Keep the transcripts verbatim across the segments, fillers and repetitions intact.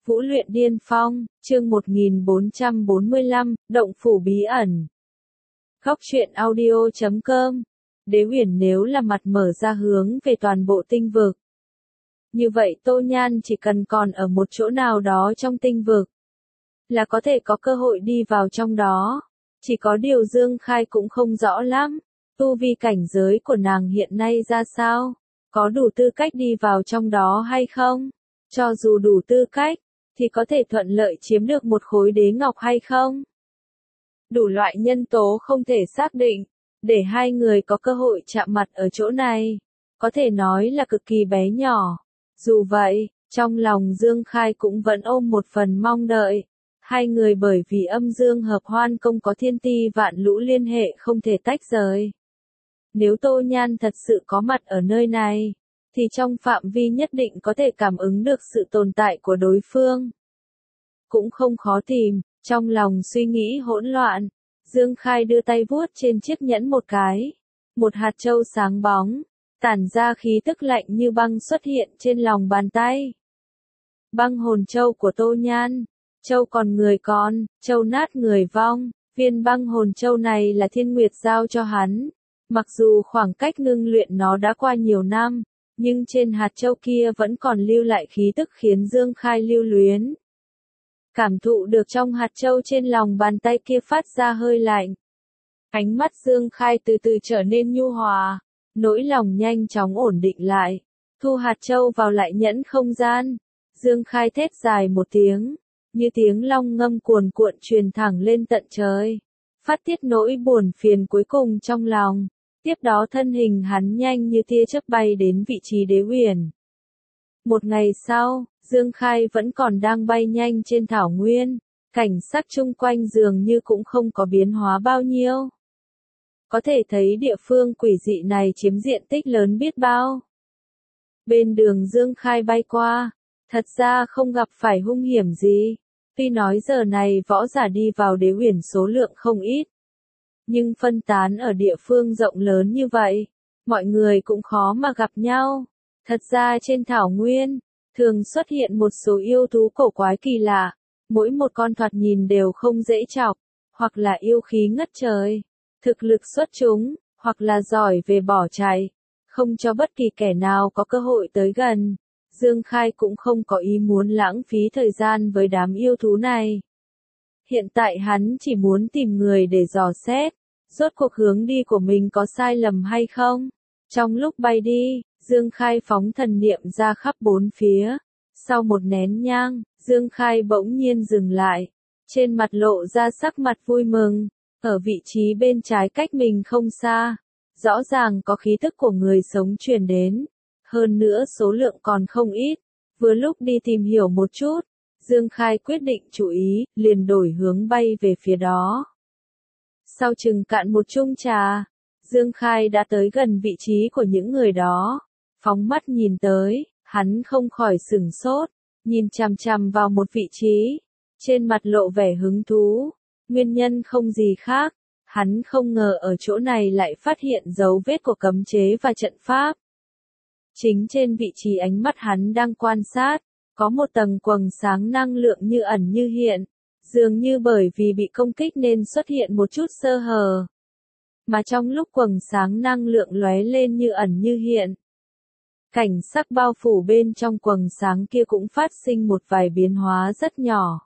Vũ luyện điên phong, chương một nghìn bốn trăm bốn mươi lăm, động phủ bí ẩn. Góc truyện audio chấm com. Đế Huyền nếu là mặt mở ra hướng về toàn bộ tinh vực. Như vậy Tô Nhan chỉ cần còn ở một chỗ nào đó trong tinh vực, là có thể có cơ hội đi vào trong đó. Chỉ có điều Dương Khai cũng không rõ lắm, tu vi cảnh giới của nàng hiện nay ra sao, có đủ tư cách đi vào trong đó hay không? Cho dù đủ tư cách, thì có thể thuận lợi chiếm được một khối đế ngọc hay không? Đủ loại nhân tố không thể xác định, để hai người có cơ hội chạm mặt ở chỗ này, có thể nói là cực kỳ bé nhỏ. Dù vậy, trong lòng Dương Khai cũng vẫn ôm một phần mong đợi. Hai người bởi vì âm dương hợp hoan công có thiên ti vạn lũ liên hệ không thể tách rời. Nếu Tô Nhan thật sự có mặt ở nơi này, thì trong phạm vi nhất định có thể cảm ứng được sự tồn tại của đối phương. Cũng không khó tìm, trong lòng suy nghĩ hỗn loạn, Dương Khai đưa tay vuốt trên chiếc nhẫn một cái. Một hạt châu sáng bóng, tản ra khí tức lạnh như băng xuất hiện trên lòng bàn tay. Băng hồn châu của Tô Nhan. Châu còn người còn, châu nát người vong. Viên băng hồn châu này là Thiên Nguyệt giao cho hắn. Mặc dù khoảng cách ngưng luyện nó đã qua nhiều năm, nhưng trên hạt châu kia vẫn còn lưu lại khí tức khiến Dương Khai lưu luyến. Cảm thụ được trong hạt châu trên lòng bàn tay kia phát ra hơi lạnh. Ánh mắt Dương Khai từ từ trở nên nhu hòa, nỗi lòng nhanh chóng ổn định lại, thu hạt châu vào lại nhẫn không gian. Dương Khai thét dài một tiếng, như tiếng long ngâm cuồn cuộn truyền thẳng lên tận trời, phát tiết nỗi buồn phiền cuối cùng trong lòng. Tiếp đó thân hình hắn nhanh như tia chớp bay đến vị trí Đế Huyền. Một ngày sau, Dương Khai vẫn còn đang bay nhanh trên thảo nguyên, cảnh sắc chung quanh dường như cũng không có biến hóa bao nhiêu. Có thể thấy địa phương quỷ dị này chiếm diện tích lớn biết bao. Bên đường Dương Khai bay qua, thật ra không gặp phải hung hiểm gì. Tuy nói giờ này võ giả đi vào Đế Huyền số lượng không ít, nhưng phân tán ở địa phương rộng lớn như vậy, mọi người cũng khó mà gặp nhau. Thật ra trên thảo nguyên, thường xuất hiện một số yêu thú cổ quái kỳ lạ, mỗi một con thoạt nhìn đều không dễ chọc, hoặc là yêu khí ngất trời, thực lực xuất chúng, hoặc là giỏi về bỏ chạy, không cho bất kỳ kẻ nào có cơ hội tới gần. Dương Khai cũng không có ý muốn lãng phí thời gian với đám yêu thú này. Hiện tại hắn chỉ muốn tìm người để dò xét, rốt cuộc hướng đi của mình có sai lầm hay không. Trong lúc bay đi, Dương Khai phóng thần niệm ra khắp bốn phía. Sau một nén nhang, Dương Khai bỗng nhiên dừng lại. Trên mặt lộ ra sắc mặt vui mừng. Ở vị trí bên trái cách mình không xa, rõ ràng có khí tức của người sống truyền đến. Hơn nữa số lượng còn không ít. Vừa lúc đi tìm hiểu một chút, Dương Khai quyết định chú ý, liền đổi hướng bay về phía đó. Sau chừng cạn một chung trà, Dương Khai đã tới gần vị trí của những người đó. Phóng mắt nhìn tới, hắn không khỏi sửng sốt, nhìn chằm chằm vào một vị trí, trên mặt lộ vẻ hứng thú. Nguyên nhân không gì khác, hắn không ngờ ở chỗ này lại phát hiện dấu vết của cấm chế và trận pháp. Chính trên vị trí ánh mắt hắn đang quan sát, có một tầng quầng sáng năng lượng như ẩn như hiện, dường như bởi vì bị công kích nên xuất hiện một chút sơ hở. Mà trong lúc quầng sáng năng lượng lóe lên như ẩn như hiện, cảnh sắc bao phủ bên trong quầng sáng kia cũng phát sinh một vài biến hóa rất nhỏ.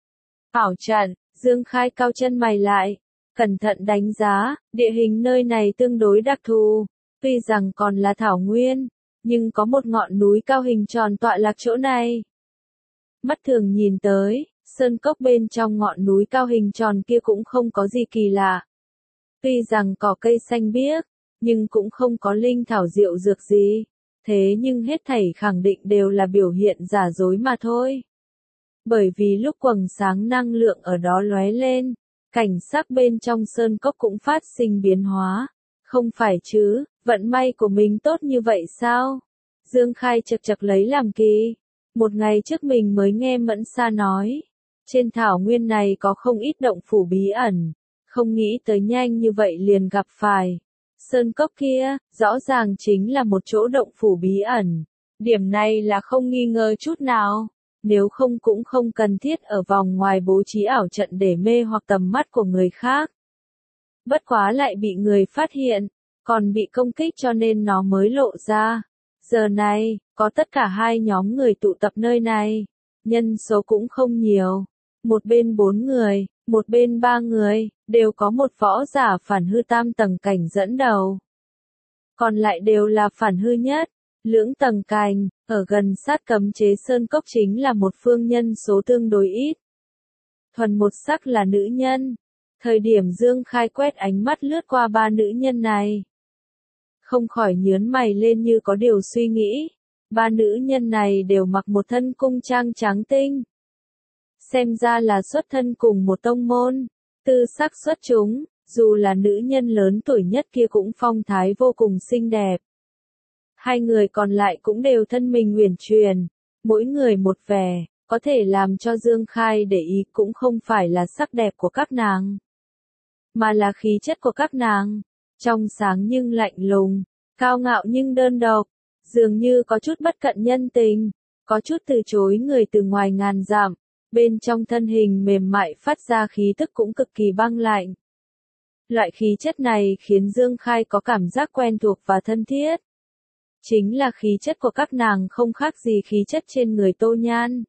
Ảo trận, Dương Khai cau chân mày lại, cẩn thận đánh giá, địa hình nơi này tương đối đặc thù, tuy rằng còn là thảo nguyên, nhưng có một ngọn núi cao hình tròn tọa lạc chỗ này. Mắt thường nhìn tới, sơn cốc bên trong ngọn núi cao hình tròn kia cũng không có gì kỳ lạ. Tuy rằng cỏ cây xanh biếc, nhưng cũng không có linh thảo diệu dược gì. Thế nhưng hết thảy khẳng định đều là biểu hiện giả dối mà thôi. Bởi vì lúc quầng sáng năng lượng ở đó lóe lên, cảnh sắc bên trong sơn cốc cũng phát sinh biến hóa. Không phải chứ, vận may của mình tốt như vậy sao? Dương Khai chật chật lấy làm kỳ. Một ngày trước mình mới nghe Mẫn Sa nói, trên thảo nguyên này có không ít động phủ bí ẩn, không nghĩ tới nhanh như vậy liền gặp phải. Sơn cốc kia, rõ ràng chính là một chỗ động phủ bí ẩn. Điểm này là không nghi ngờ chút nào. nếu không cũng không cần thiết ở vòng ngoài bố trí ảo trận để mê hoặc tầm mắt của người khác. Bất quá lại bị người phát hiện, còn bị công kích cho nên nó mới lộ ra. Giờ này, có tất cả hai nhóm người tụ tập nơi này, nhân số cũng không nhiều. Một bên bốn người, một bên ba người, đều có một võ giả phản hư tam tầng cảnh dẫn đầu. Còn lại đều là phản hư nhất, lưỡng tầng cảnh, ở gần sát cấm chế sơn cốc chính là một phương nhân số tương đối ít. Thuần một sắc là nữ nhân. Thời điểm Dương Khai quét ánh mắt lướt qua ba nữ nhân này, không khỏi nhướng mày lên như có điều suy nghĩ. Ba nữ nhân này đều mặc một thân cung trang trắng tinh. Xem ra là xuất thân cùng một tông môn, tư sắc xuất chúng, dù là nữ nhân lớn tuổi nhất kia cũng phong thái vô cùng xinh đẹp. Hai người còn lại cũng đều thân mình uyển chuyển, mỗi người một vẻ, có thể làm cho Dương Khai để ý cũng không phải là sắc đẹp của các nàng, mà là khí chất của các nàng, trong sáng nhưng lạnh lùng, cao ngạo nhưng đơn độc, dường như có chút bất cận nhân tình, có chút từ chối người từ ngoài ngàn dặm, bên trong thân hình mềm mại phát ra khí tức cũng cực kỳ băng lạnh. Loại khí chất này khiến Dương Khai có cảm giác quen thuộc và thân thiết. Chính là khí chất của các nàng không khác gì khí chất trên người Tô Nhan.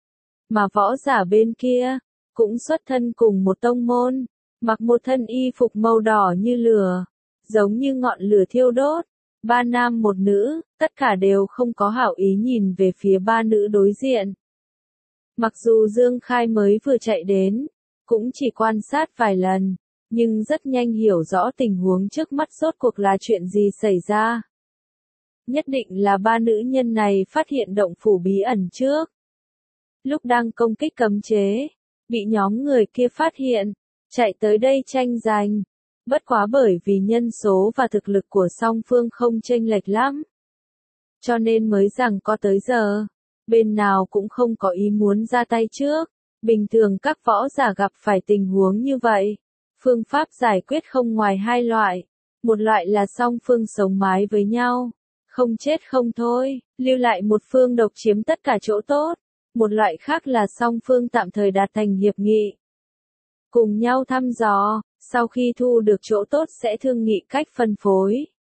Mà võ giả bên kia, cũng xuất thân cùng một tông môn, mặc một thân y phục màu đỏ như lửa, giống như ngọn lửa thiêu đốt. Ba nam một nữ, tất cả đều không có hảo ý nhìn về phía ba nữ đối diện. Mặc dù Dương Khai mới vừa chạy đến, cũng chỉ quan sát vài lần, nhưng rất nhanh hiểu rõ tình huống trước mắt rốt cuộc là chuyện gì xảy ra. Nhất định là ba nữ nhân này phát hiện động phủ bí ẩn trước. Lúc đang công kích cấm chế, bị nhóm người kia phát hiện, chạy tới đây tranh giành. Bất quá bởi vì nhân số và thực lực của song phương không chênh lệch lắm, cho nên mới rằng có tới giờ, bên nào cũng không có ý muốn ra tay trước. Bình thường các võ giả gặp phải tình huống như vậy, phương pháp giải quyết không ngoài hai loại. Một loại là song phương sống mái với nhau, không chết không thôi, lưu lại một phương độc chiếm tất cả chỗ tốt. Một loại khác là song phương tạm thời đạt thành hiệp nghị, cùng nhau thăm dò, sau khi thu được chỗ tốt sẽ thương nghị cách phân phối.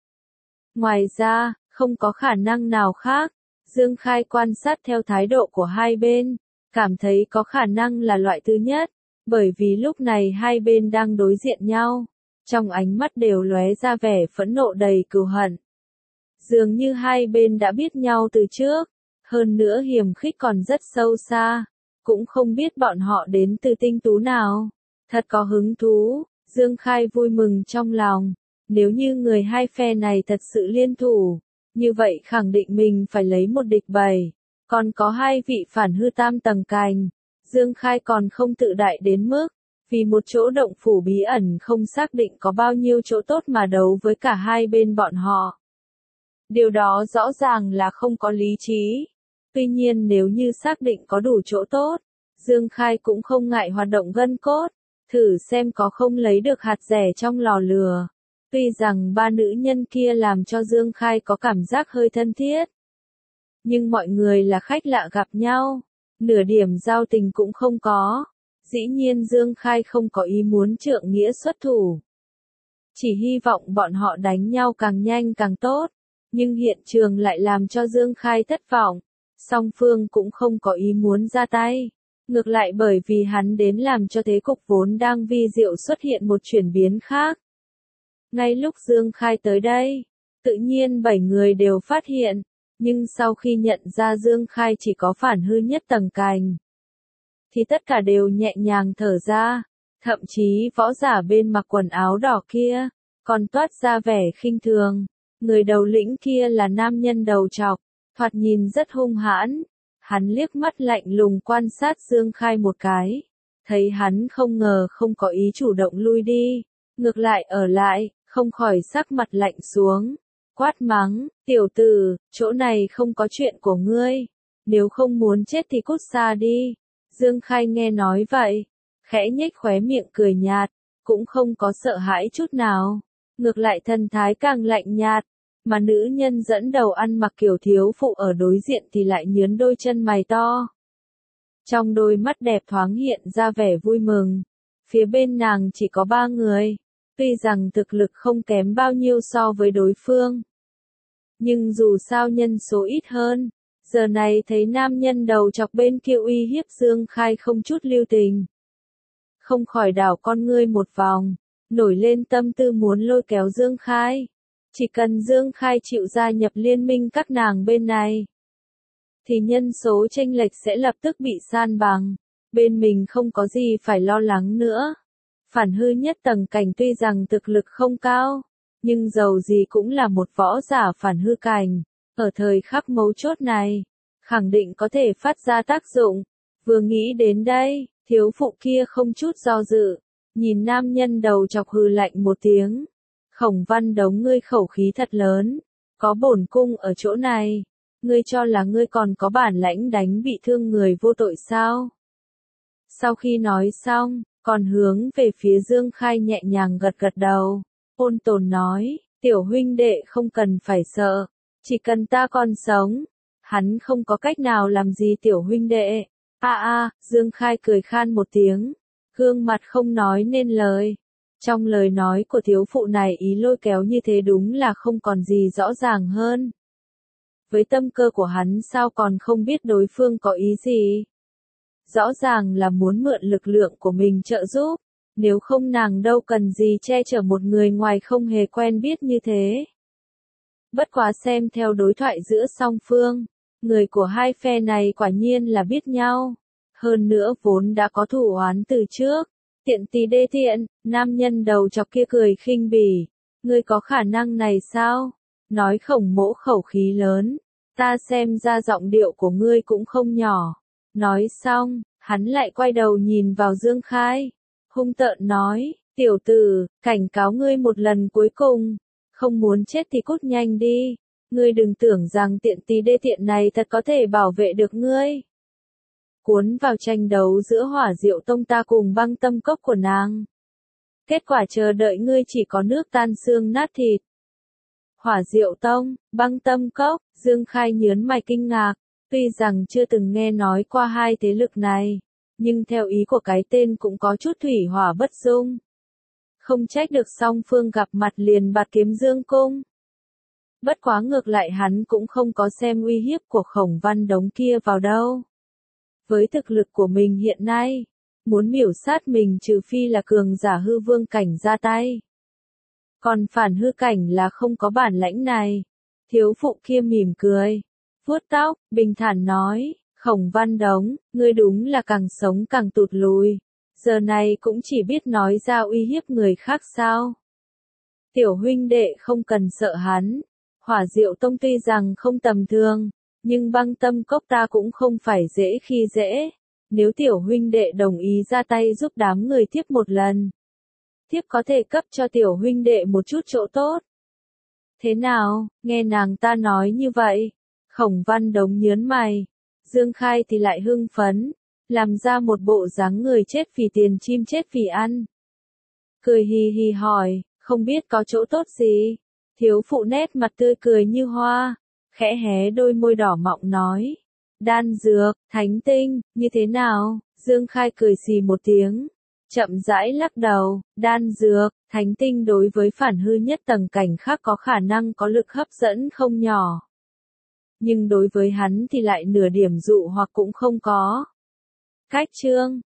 Ngoài ra, không có khả năng nào khác. Dương Khai quan sát theo thái độ của hai bên, cảm thấy có khả năng là loại thứ nhất, bởi vì lúc này hai bên đang đối diện nhau, trong ánh mắt đều lóe ra vẻ phẫn nộ đầy cừu hận. Dường như hai bên đã biết nhau từ trước, hơn nữa hiềm khích còn rất sâu xa, cũng không biết bọn họ đến từ tinh tú nào. Thật có hứng thú, Dương Khai vui mừng trong lòng, nếu như người hai phe này thật sự liên thủ, như vậy khẳng định mình phải lấy một địch bảy, còn có hai vị phản hư tam tầng cành. Dương Khai còn không tự đại đến mức, vì một chỗ động phủ bí ẩn không xác định có bao nhiêu chỗ tốt mà đấu với cả hai bên bọn họ. Điều đó rõ ràng là không có lý trí. Tuy nhiên nếu như xác định có đủ chỗ tốt, Dương Khai cũng không ngại hoạt động gân cốt, thử xem có không lấy được hạt rẻ trong lò lửa. Tuy rằng ba nữ nhân kia làm cho Dương Khai có cảm giác hơi thân thiết, nhưng mọi người là khách lạ gặp nhau, nửa điểm giao tình cũng không có. Dĩ nhiên Dương Khai không có ý muốn trượng nghĩa xuất thủ, chỉ hy vọng bọn họ đánh nhau càng nhanh càng tốt, nhưng hiện trường lại làm cho Dương Khai thất vọng. Song phương cũng không có ý muốn ra tay, ngược lại bởi vì hắn đến làm cho thế cục vốn đang vi diệu xuất hiện một chuyển biến khác. Ngay lúc Dương Khai tới đây, tự nhiên bảy người đều phát hiện, nhưng sau khi nhận ra Dương Khai chỉ có phản hư nhất tầng cành, thì tất cả đều nhẹ nhàng thở ra, thậm chí võ giả bên mặc quần áo đỏ kia, còn toát ra vẻ khinh thường. Người đầu lĩnh kia là nam nhân đầu trọc, thoạt nhìn rất hung hãn, hắn liếc mắt lạnh lùng quan sát Dương Khai một cái, thấy hắn không ngờ không có ý chủ động lui đi, ngược lại ở lại, không khỏi sắc mặt lạnh xuống, quát mắng, tiểu tử, chỗ này không có chuyện của ngươi, nếu không muốn chết thì cút xa đi. Dương Khai nghe nói vậy, khẽ nhếch khóe miệng cười nhạt, cũng không có sợ hãi chút nào, ngược lại thần thái càng lạnh nhạt. Mà nữ nhân dẫn đầu ăn mặc kiểu thiếu phụ ở đối diện thì lại nhướng đôi chân mày to. Trong đôi mắt đẹp thoáng hiện ra vẻ vui mừng. Phía bên nàng chỉ có ba người. Tuy rằng thực lực không kém bao nhiêu so với đối phương. Nhưng dù sao nhân số ít hơn. Giờ này thấy nam nhân đầu chọc bên kia uy hiếp Dương Khai không chút lưu tình. Không khỏi đảo con ngươi một vòng. Nổi lên tâm tư muốn lôi kéo Dương Khai. Chỉ cần Dương Khai chịu gia nhập liên minh các nàng bên này. Thì nhân số chênh lệch sẽ lập tức bị san bằng. Bên mình không có gì phải lo lắng nữa. Phản hư nhất tầng cảnh tuy rằng thực lực không cao. Nhưng dầu gì cũng là một võ giả phản hư cảnh. Ở thời khắc mấu chốt này. Khẳng định có thể phát ra tác dụng. Vừa nghĩ đến đây, thiếu phụ kia không chút do dự. Nhìn nam nhân đầu chọc hừ lạnh một tiếng. Khổng Văn Đống ngươi khẩu khí thật lớn. Có bổn cung ở chỗ này. Ngươi cho là ngươi còn có bản lãnh đánh bị thương người vô tội sao? Sau khi nói xong, còn hướng về phía Dương Khai nhẹ nhàng gật gật đầu. Ôn tồn nói, tiểu huynh đệ không cần phải sợ. Chỉ cần ta còn sống. Hắn không có cách nào làm gì tiểu huynh đệ. A a, Dương Khai cười khan một tiếng. Gương mặt không nói nên lời. Trong lời nói của thiếu phụ này ý lôi kéo như thế đúng là không còn gì rõ ràng hơn. Với tâm cơ của hắn sao còn không biết đối phương có ý gì. Rõ ràng là muốn mượn lực lượng của mình trợ giúp. Nếu không nàng đâu cần gì che chở một người ngoài không hề quen biết như thế. Bất quá xem theo đối thoại giữa song phương. Người của hai phe này quả nhiên là biết nhau. Hơn nữa vốn đã có thủ oán từ trước. Tiện tì đê tiện, nam nhân đầu chọc kia cười khinh bỉ. Ngươi có khả năng này sao? Nói Khổng Mỗ khẩu khí lớn. Ta xem ra giọng điệu của ngươi cũng không nhỏ. Nói xong, hắn lại quay đầu nhìn vào Dương Khai. Hung tợn nói, tiểu tử, cảnh cáo ngươi một lần cuối cùng. Không muốn chết thì cút nhanh đi. Ngươi đừng tưởng rằng tiện tì đê tiện này thật có thể bảo vệ được ngươi. Cuốn vào tranh đấu giữa Hỏa Diệu Tông ta cùng Băng Tâm Cốc của nàng. Kết quả chờ đợi ngươi chỉ có nước tan xương nát thịt. Hỏa Diệu Tông, Băng Tâm Cốc, Dương Khai nhớn mày kinh ngạc, tuy rằng chưa từng nghe nói qua hai thế lực này, nhưng theo ý của cái tên cũng có chút thủy hỏa bất dung. Không trách được song phương gặp mặt liền bạt kiếm dương cung. Bất quá ngược lại hắn cũng không có xem uy hiếp của Khổng Văn Đống kia vào đâu. Với thực lực của mình hiện nay, muốn miểu sát mình trừ phi là cường giả hư vương cảnh ra tay. Còn phản hư cảnh là không có bản lãnh này. Thiếu phụ kia mỉm cười, vuốt tóc, bình thản nói, Khổng Văn Đống, ngươi đúng là càng sống càng tụt lùi. Giờ này cũng chỉ biết nói ra uy hiếp người khác sao. Tiểu huynh đệ không cần sợ hắn. Hỏa Diệu Tông tuy rằng không tầm thường, nhưng Băng Tâm Cốc ta cũng không phải dễ khi dễ. Nếu tiểu huynh đệ đồng ý ra tay giúp đám người tiếp một lần, tiếp có thể cấp cho tiểu huynh đệ một chút chỗ tốt. Thế nào, nghe nàng ta nói như vậy? Khổng Văn Đống nhớn mày. Dương Khai thì lại hưng phấn, làm ra một bộ dáng người chết vì tiền chim chết vì ăn. Cười hì hì hỏi, không biết có chỗ tốt gì? Thiếu phụ nét mặt tươi cười như hoa, khẽ hé đôi môi đỏ mọng nói. Đan dược, thánh tinh, như thế nào? Dương Khai cười xì một tiếng, chậm rãi lắc đầu, đan dược, thánh tinh đối với phản hư nhất tầng cảnh khác có khả năng có lực hấp dẫn không nhỏ. Nhưng đối với hắn thì lại nửa điểm dụ hoặc cũng không có. Cách chương